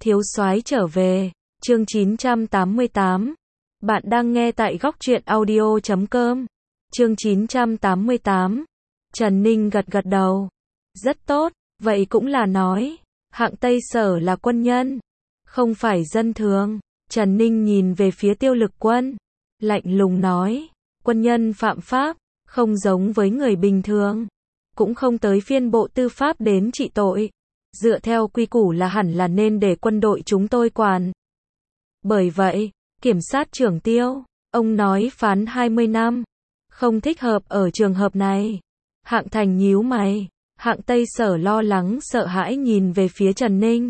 Thiếu soái trở về, chương 988. Bạn đang nghe tại góc truyện audio.com. Chương 988. Trần Ninh gật gật đầu. Rất tốt, vậy cũng là nói, hạng Tây Sở là quân nhân, không phải dân thường. Trần Ninh nhìn về phía Tiêu Lực Quân, lạnh lùng nói, quân nhân phạm pháp, không giống với người bình thường, cũng không tới phiên Bộ Tư pháp đến trị tội. Dựa theo quy củ là hẳn là nên để quân đội chúng tôi quản. Bởi vậy, kiểm sát trưởng Tiêu, ông nói phán 20 năm, không thích hợp ở trường hợp này. Hạng Thành nhíu mày, hạng Tây Sở lo lắng sợ hãi nhìn về phía Trần Ninh.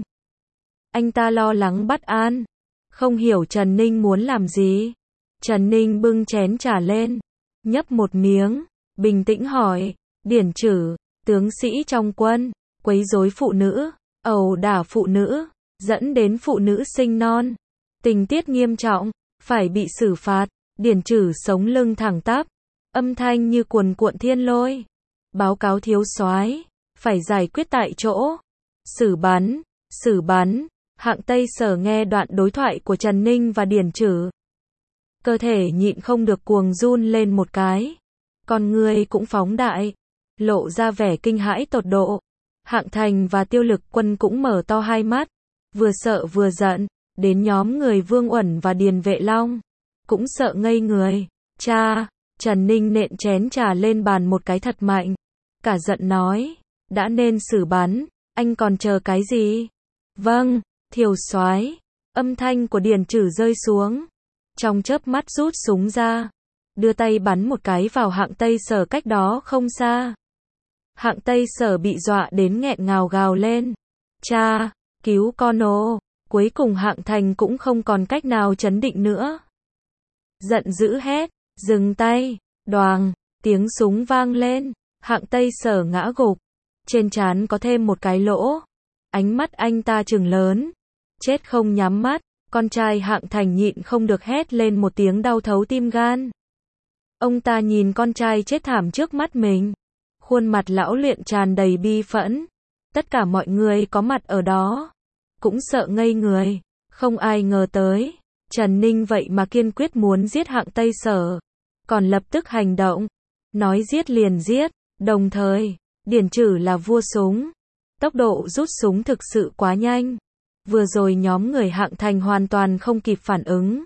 Anh ta lo lắng bất an, không hiểu Trần Ninh muốn làm gì. Trần Ninh bưng chén trà lên, nhấp một miếng, bình tĩnh hỏi, Điển Trử, tướng sĩ trong quân, quấy rối phụ nữ, ẩu đả phụ nữ, dẫn đến phụ nữ sinh non, tình tiết nghiêm trọng, phải bị xử phạt. Điển Trử sống lưng thẳng tắp, âm thanh như cuồn cuộn thiên lôi. Báo cáo thiếu soái, phải giải quyết tại chỗ. Xử bắn, xử bắn. Hạng Tây Sở nghe đoạn đối thoại của Trần Ninh và Điển Trử, cơ thể nhịn không được cuồng run lên một cái, con người cũng phóng đại, lộ ra vẻ kinh hãi tột độ. Hạng Thành và Tiêu Lực Quân cũng mở to hai mắt, vừa sợ vừa giận. Đến nhóm người Vương Uẩn và Điền Vệ Long cũng sợ ngây người. Cha! Trần Ninh nện chén trà lên bàn một cái thật mạnh, cả giận nói, đã nên xử bắn, anh còn chờ cái gì? Vâng, thiếu soái. Âm thanh của Điển Trử rơi xuống, trong chớp mắt rút súng ra, đưa tay bắn một cái vào hạng Tây Sở cách đó không xa. Hạng Tây Sở bị dọa đến nghẹn ngào gào lên, cha, cứu con ô. Cuối cùng Hạng Thành cũng không còn cách nào trấn định nữa, giận dữ hét, dừng tay. Đoàng, tiếng súng vang lên, hạng Tây Sở ngã gục, trên trán có thêm một cái lỗ, ánh mắt anh ta trừng lớn, chết không nhắm mắt. Con trai Hạng Thành nhịn không được hét lên một tiếng đau thấu tim gan. Ông ta nhìn con trai chết thảm trước mắt mình, khuôn mặt lão luyện tràn đầy bi phẫn. Tất cả mọi người có mặt ở đó cũng sợ ngây người, không ai ngờ tới, Trần Ninh vậy mà kiên quyết muốn giết hạng Tây Sở, còn lập tức hành động, nói giết liền giết. Đồng thời, Điển Trử là vua súng, tốc độ rút súng thực sự quá nhanh, vừa rồi nhóm người Hạng Thành hoàn toàn không kịp phản ứng.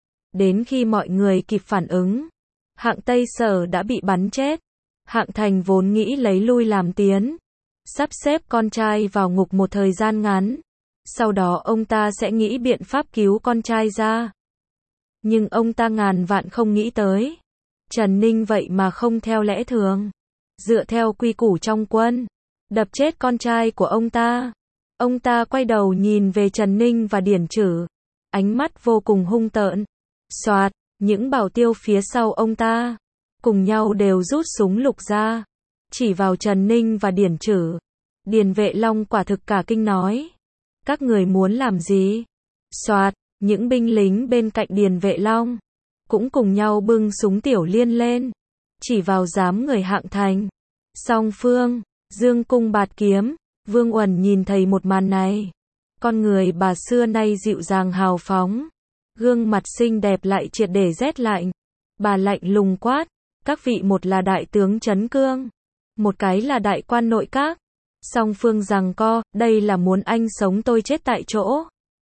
Đến khi mọi người kịp phản ứng, hạng Tây Sở đã bị bắn chết. Hạng Thành vốn nghĩ lấy lui làm tiến, sắp xếp con trai vào ngục một thời gian ngắn, sau đó ông ta sẽ nghĩ biện pháp cứu con trai ra. Nhưng ông ta ngàn vạn không nghĩ tới, Trần Ninh vậy mà không theo lẽ thường, dựa theo quy củ trong quân, đập chết con trai của ông ta. Ông ta quay đầu nhìn về Trần Ninh và Điển Trử, ánh mắt vô cùng hung tợn. Soạt, những bảo tiêu phía sau ông ta cùng nhau đều rút súng lục ra, chỉ vào Trần Ninh và Điển Trử. Điền Vệ Long quả thực cả kinh nói, các người muốn làm gì? Soạt, những binh lính bên cạnh Điền Vệ Long cũng cùng nhau bưng súng tiểu liên lên, chỉ vào đám người Hạng Thành. Song phương dương cung bạt kiếm. Vương Uẩn nhìn thấy một màn này, con người bà xưa nay dịu dàng hào phóng, gương mặt xinh đẹp lại triệt để rét lạnh. Bà lạnh lùng quát, các vị, một là đại tướng Trấn Cương, một cái là đại quan nội các. Song phương giằng co, đây là muốn anh sống tôi chết tại chỗ,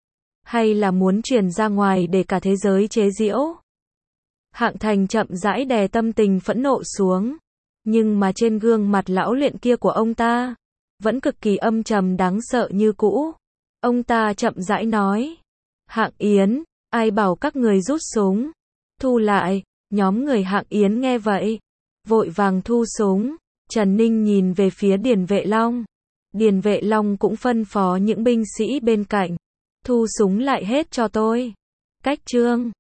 hay là muốn truyền ra ngoài để cả thế giới chế giễu? Hạng Thành chậm rãi đè tâm tình phẫn nộ xuống, nhưng mà trên gương mặt lão luyện kia của ông ta vẫn cực kỳ âm trầm đáng sợ như cũ. Ông ta chậm rãi nói, Hạng Yến, ai bảo các người rút súng? Thu lại. Nhóm người Hạng Yến nghe vậy, vội vàng thu súng. Trần Ninh nhìn về phía Điền Vệ Long. Điền Vệ Long cũng phân phó những binh sĩ bên cạnh, thu súng lại hết cho tôi. Cách trương,